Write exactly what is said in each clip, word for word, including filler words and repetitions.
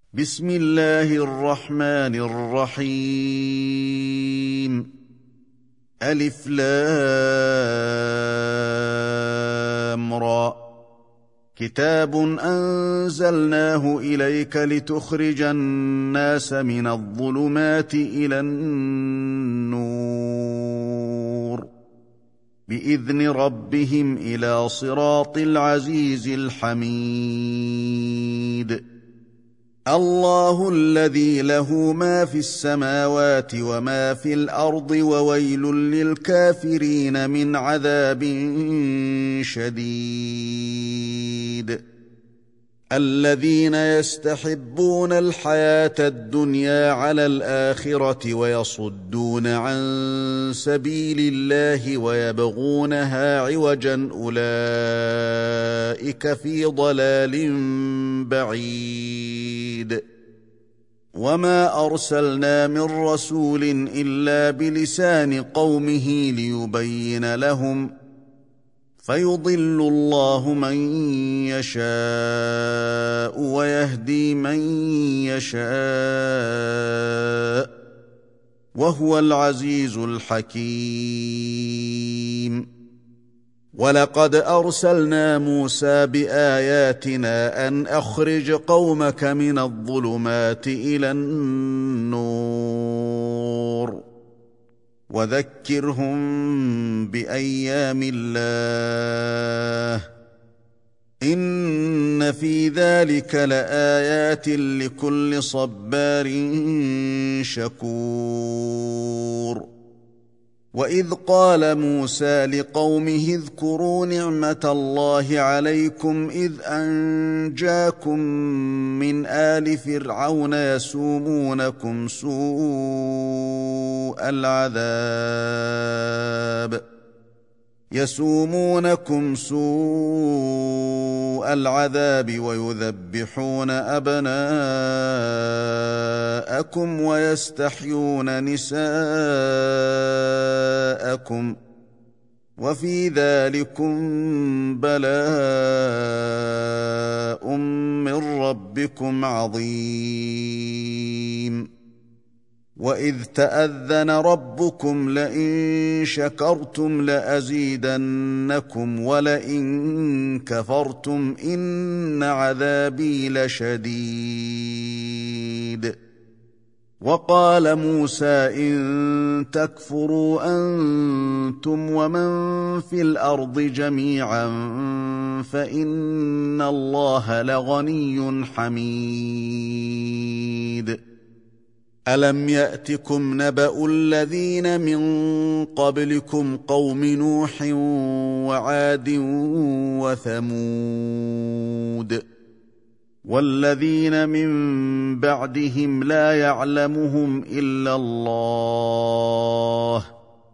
بسم الله الرحمن الرحيم. ألف لام را. كتاب أنزلناه إليك لتخرج الناس من الظلمات إلى النور بإذن ربهم إلى صراط العزيز الحميد. الله الذي له ما في السماوات وما في الأرض وويل للكافرين من عذاب شديد. الذين يستحبون الحياة الدنيا على الآخرة ويصدون عن سبيل الله ويبغونها عوجا أولئك في ضلال بعيد. وما أرسلنا من رسول إلا بلسان قومه ليبين لهم فيضل الله من يشاء ويهدي من يشاء وهو العزيز الحكيم. ولقد أرسلنا موسى بآياتنا أن أخرج قومك من الظلمات إلى النور وذكرهم بأيام الله إن في ذلك لآيات لكل صبار شكور. وإذ قال موسى لقومه اذكروا نعمة الله عليكم إذ أنجاكم من آل فرعون يسومونكم سوء العذاب يسومونكم سوء العذاب ويذبحون أبناءكم ويستحيون نساءكم وفي ذلكم بلاء من ربكم عظيم. وإذ تأذن ربكم لئن شكرتم لأزيدنكم ولئن كفرتم إن عذابي لشديد. وقال موسى إن تكفروا أنتم ومن في الأرض جميعا فإن الله لغني حميد. ألم يأتكم نبأ الذين من قبلكم قوم نوح وعاد وثمود والذين من بعدهم لا يعلمهم إلا الله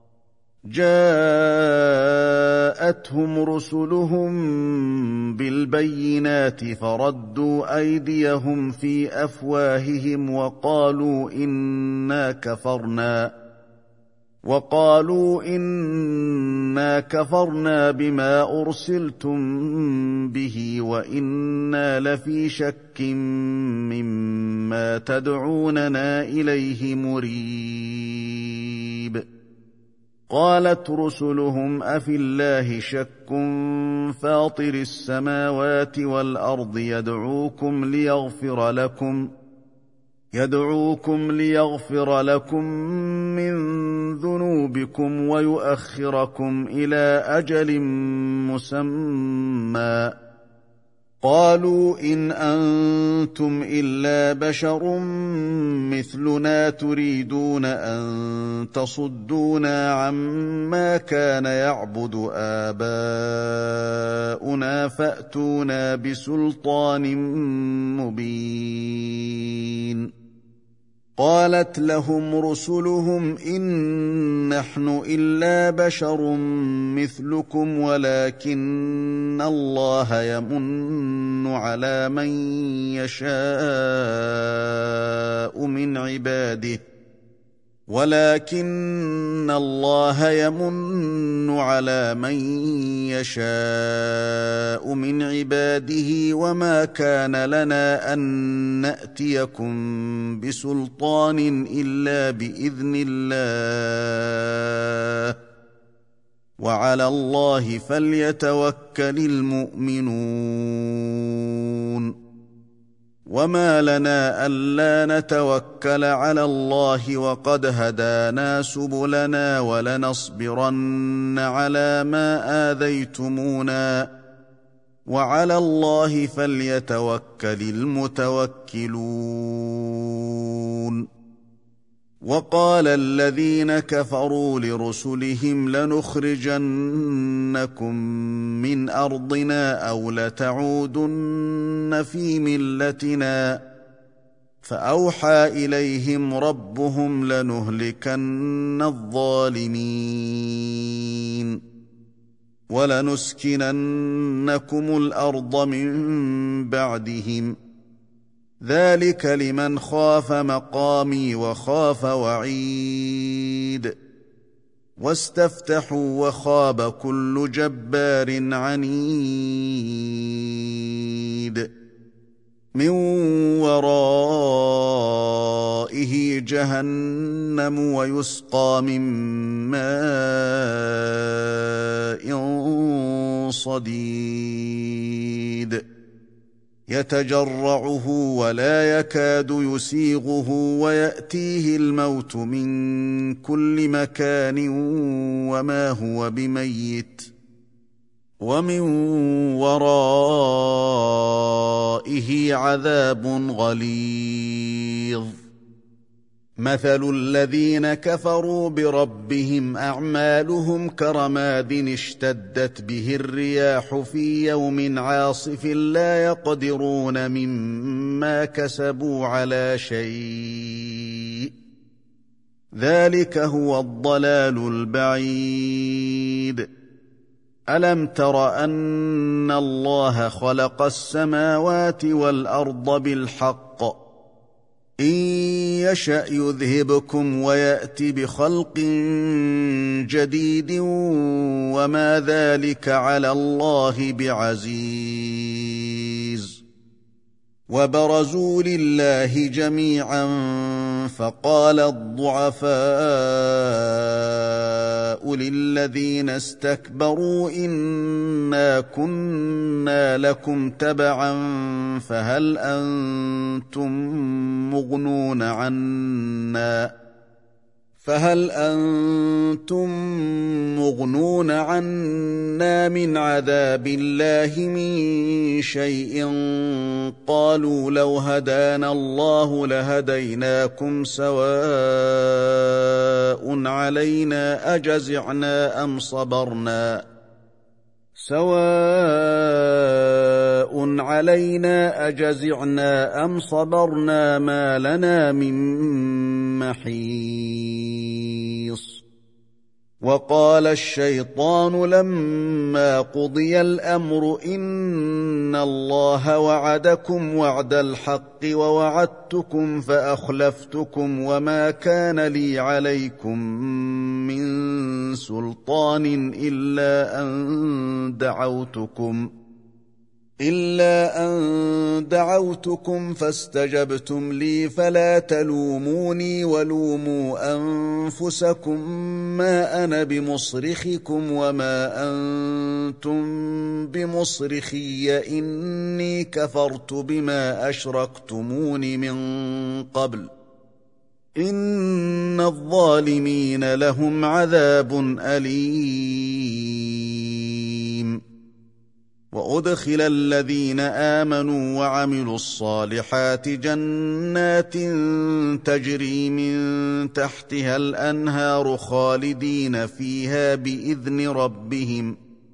جاءتهم رسلهم بالبينات فردوا أيديهم في أفواههم وقالوا إنا كفرنا وقالوا إنا كفرنا بما أرسلتم به وإنا لفي شك مما تدعوننا إليه مريب. قالت رسلهم أفي الله شك فاطر السماوات والأرض يدعوكم ليغفر لكم يدعوكم ليغفر لكم من ذنوبكم ويؤخركم إلى أجل مسمى قالوا إن أنتم إلا بشر مثلنا تريدون أن تصدونا عما كان يعبد آباؤنا فأتونا بسلطان مبين. قالت لهم رسلهم إن نحن إلا بشر مثلكم ولكن الله يمن على من يشاء من عباده ولكن الله يمن على من يشاء من عباده وما كان لنا أن نأتيكم بسلطان إلا بإذن الله وعلى الله فليتوكل المؤمنون وما لنا ألا نتوكل على الله وقد هدانا سبلنا ولنصبرن على ما آذيتمونا وعلى الله فليتوكل المتوكلون وقال الذين كفروا لرسلهم لنخرجنكم من أرضنا أو لتعودن في ملتنا فأوحى إليهم ربهم لنهلكن الظالمين ولنسكننكم الأرض من بعدهم ذلك لمن خاف مقامي وخاف وعيد واستفتحوا وخاب كل جبار عنيد من ورائه جهنم ويسقى من ماء صديد يتجرعه ولا يكاد يسيغه ويأتيه الموت من كل مكان وما هو بميت ومن ورائه عذاب غليظ مثل الذين كفروا بربهم أعمالهم كرماد اشتدت به الرياح في يوم عاصف لا يقدرون مما كسبوا على شيء ذلك هو الضلال البعيد ألم تر أن الله خلق السماوات والأرض بالحق إن يشأ يذهبكم ويأت بخلق جديد وما ذلك على الله بعزيز وبرزوا لله جميعا فقال الضعفاء للذين استكبروا إنا كنا لكم تبعا فهل أنتم مغنون عنا فهل أنتم مغنون عنا من عذاب الله من شيء قالوا لو هدانا الله لهديناكم سواء علينا أجزعنا أم صبرنا سواء علينا أجزعنا أم صبرنا ما لنا من محيص وقال الشيطان لما قضي الأمر إن الله وعدكم وعد الحق ووعدتكم فأخلفتكم وما كان لي عليكم من سلطان إلا أن دعوتكم إلا أن دعوتكم فاستجبتم لي فلا تلوموني ولوموا أنفسكم ما أنا بمصرخكم وما أنتم بمصرخي إني كفرت بما أشركتمون من قبل إن الظالمين لهم عذاب أليم وأدخل الذين آمنوا وعملوا الصالحات جنات تجري من تحتها الأنهار خالدين فيها بإذن ربهم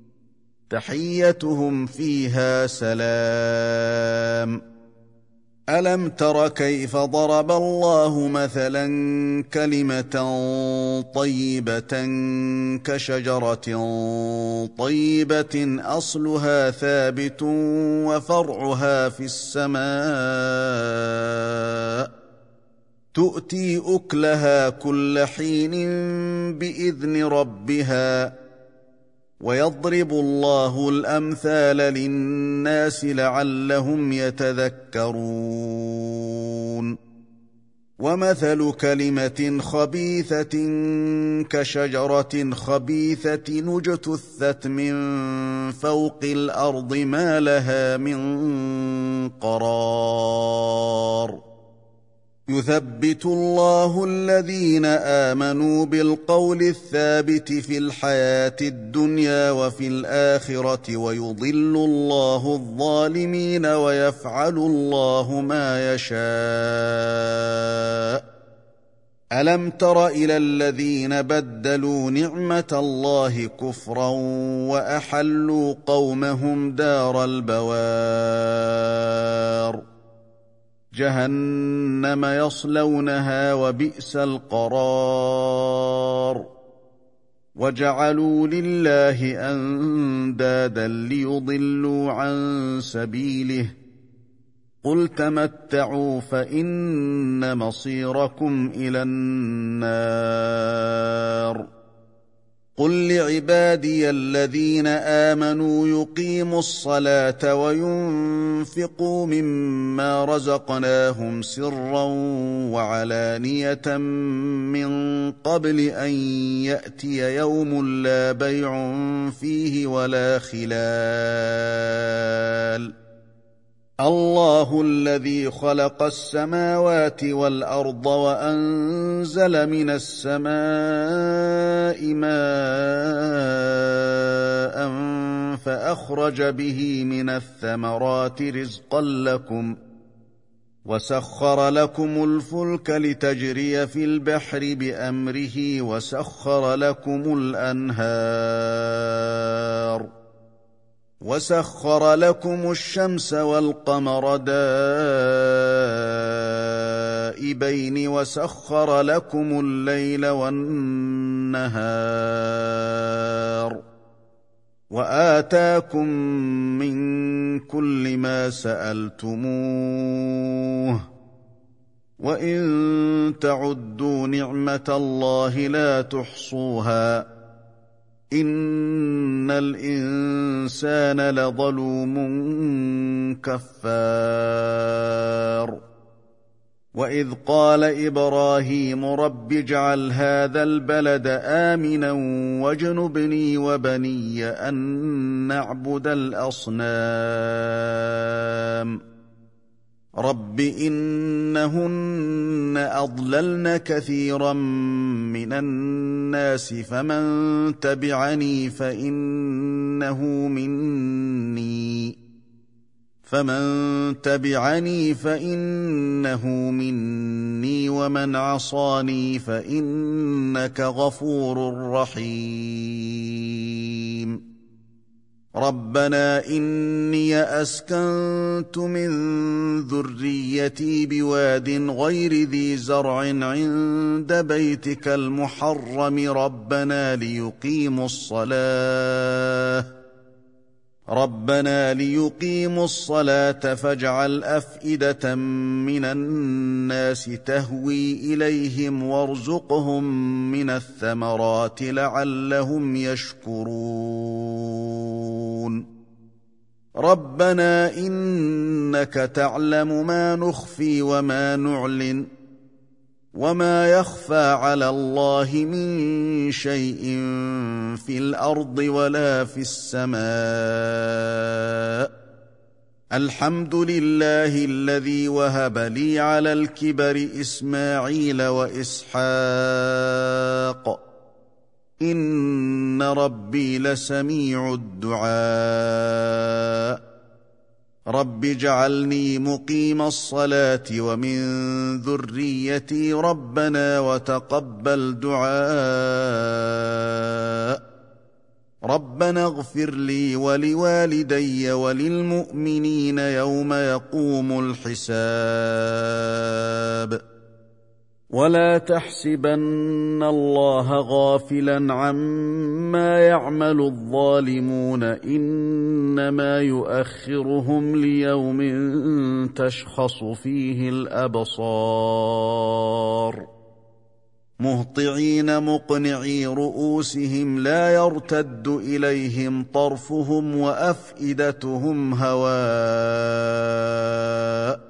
تحيتهم فيها سلام ألم تر كيف ضرب الله مثلا كلمة طيبة كشجرة طيبة أصلها ثابت وفرعها في السماء تؤتي أكلها كل حين بإذن ربها ويضرب الله الأمثال للناس لعلهم يتذكرون ومثل كلمة خبيثة كشجرة خبيثة اجتثت من فوق الأرض ما لها من قرار يثبت الله الذين آمنوا بالقول الثابت في الحياة الدنيا وفي الآخرة ويضل الله الظالمين ويفعل الله ما يشاء ألم تر إلى الذين بدلوا نعمة الله كفرا وأحلوا قومهم دار البوار جهنم يصلونها وبئس القرار وجعلوا لله أندادا ليضلوا عن سبيله قل تمتعوا فإن مصيركم إلى النار قل لعبادي الذين آمنوا يقيموا الصلاة وينفقوا مما رزقناهم سرا وعلانية من قبل أن يأتي يوم لا بيع فيه ولا خلال الله الذي خلق السماوات والأرض وأنزل من السماء ماء فأخرج به من الثمرات رزقا لكم وسخر لكم الفلك لتجري في البحر بأمره وسخر لكم الأنهار وسخر لكم الشمس والقمر دائبين وسخر لكم الليل والنهار وآتاكم من كل ما سألتموه وإن تعدوا نعمة الله لا تحصوها إن الإنسان لظلوم كفار وإذ قال إبراهيم رب اجعل هذا البلد آمنا واجنبني وبني أن نعبد الأصنام رب إنهن أضللن كثيرا من الناس فمن تبعني فإنه مني فمن تبعني فإنه مني ومن عصاني فإنك غفور رحيم ربنا إني أسكنت من ذريتي بواد غير ذي زرع عند بيتك المحرم ربنا ليقيموا الصلاة ربنا ليقيموا الصلاة فاجعل أفئدة من الناس تهوي إليهم وارزقهم من الثمرات لعلهم يشكرون ربنا إنك تعلم ما نخفي وما نعلن وما يخفى على الله من شيء في الأرض ولا في السماء الحمد لله الذي وهب لي على الكبر إسماعيل وإسحاق إن ربي لسميع الدعاء رب اجعلني مقيم الصلاة ومن ذريتي ربنا وتقبل دعاء ربنا اغفر لي ولوالدي وللمؤمنين يوم يقوم الحساب ولا تحسبن الله غافلا عما يعمل الظالمون إنما يؤخرهم ليوم تشخص فيه الأبصار مهطعين مقنعي رؤوسهم لا يرتد إليهم طرفهم وأفئدتهم هواء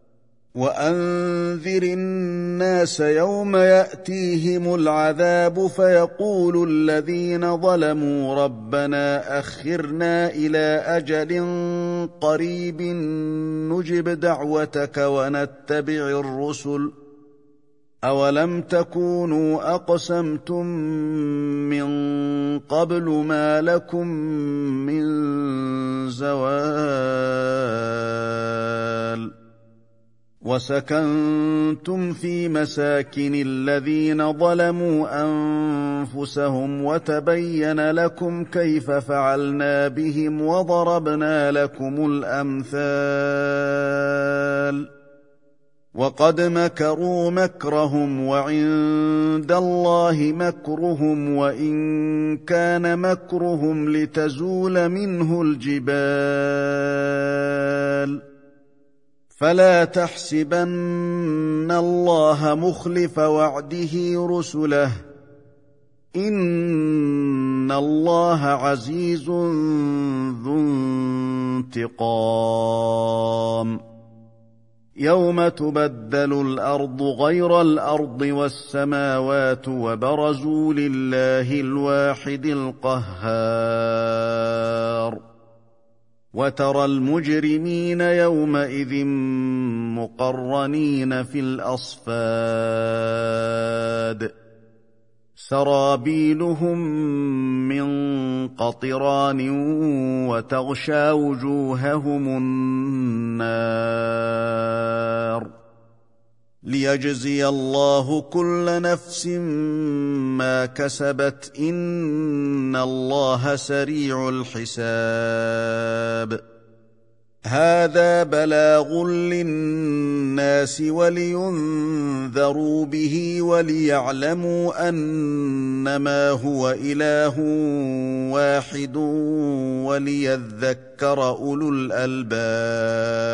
وأنذر الناس يوم يأتيهم العذاب فيقول الذين ظلموا ربنا أخرنا إلى أجل قريب نجب دعوتك ونتبع الرسل أولم تكونوا أقسمتم من قبل ما لكم من زوال وسكنتم في مساكن الذين ظلموا أنفسهم وتبين لكم كيف فعلنا بهم وضربنا لكم الأمثال وقد مكروا مكرهم وعند الله مكرهم وإن كان مكرهم لتزول منه الجبال فلا تحسبن الله مخلف وعده رسله إن الله عزيز ذو انتقام يوم تبدل الأرض غير الأرض والسماوات وبرزوا لله الواحد القهار وترى المجرمين يومئذ مقرنين في الأصفاد سرابيلهم من قطران وتغشى وجوههم النار ليجزي الله كل نفس ما كسبت إن الله سريع الحساب هذا بلاغ للناس ولينذروا به وليعلموا أنما هو إله واحد وليذكر أولو الألباب